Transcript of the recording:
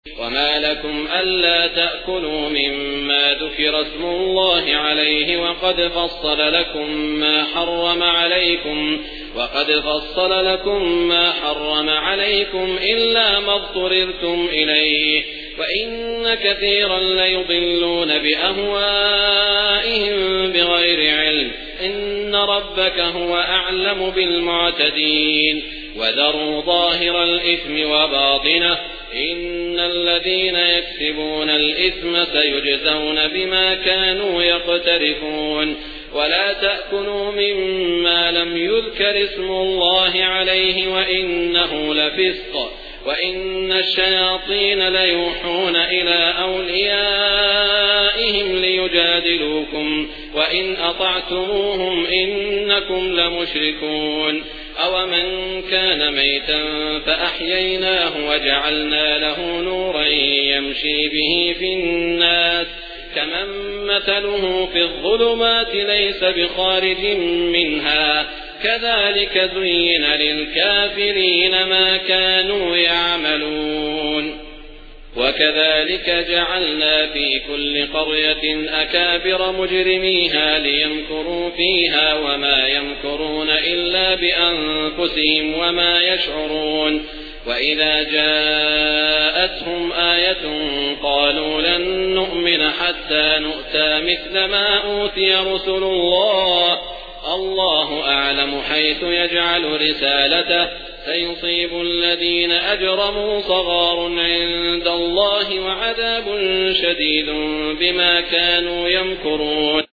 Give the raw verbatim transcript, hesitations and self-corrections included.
وما لكم ألا تأكلوا مما ذكر اسم الله عليه وقد فصل لكم ما حرم عليكم وقد فصل لكم ما حرم عليكم إلا ما اضطررتم إليه وإن كثيرا ليضلون بأهوائهم بغير علم إن ربك هو أعلم بالمعتدين وذروا ظاهر الإثم وباطنه إن الذين يكسبون الإثم سيجزون بما كانوا يقترفون ولا تأكلوا مما لم يذكر اسم الله عليه وإنه لفسق وإن الشياطين ليوحون إلى أوليائهم ليجادلوكم وإن أطعتموهم إنكم لمشركون أومن كان ميتا فأحييناه وجعلنا له نورا يمشي به في الناس كمن مثله في الظلمات ليس بخارج منها كذلك زين للكافرين ما كانوا يعملون وكذلك جعلنا في كل قرية أكابر مجرميها ليمكروا فيها وما يمكرون إلا بأنفسهم وما يشعرون وإذا جاءتهم آية قالوا لن نؤمن حتى نؤتى مثل ما أوتي رسل الله الله أعلم حيث يجعل رسالته سيصيب الذين أجرموا صغار عند الله وعذاب شديد بما كانوا يمكرون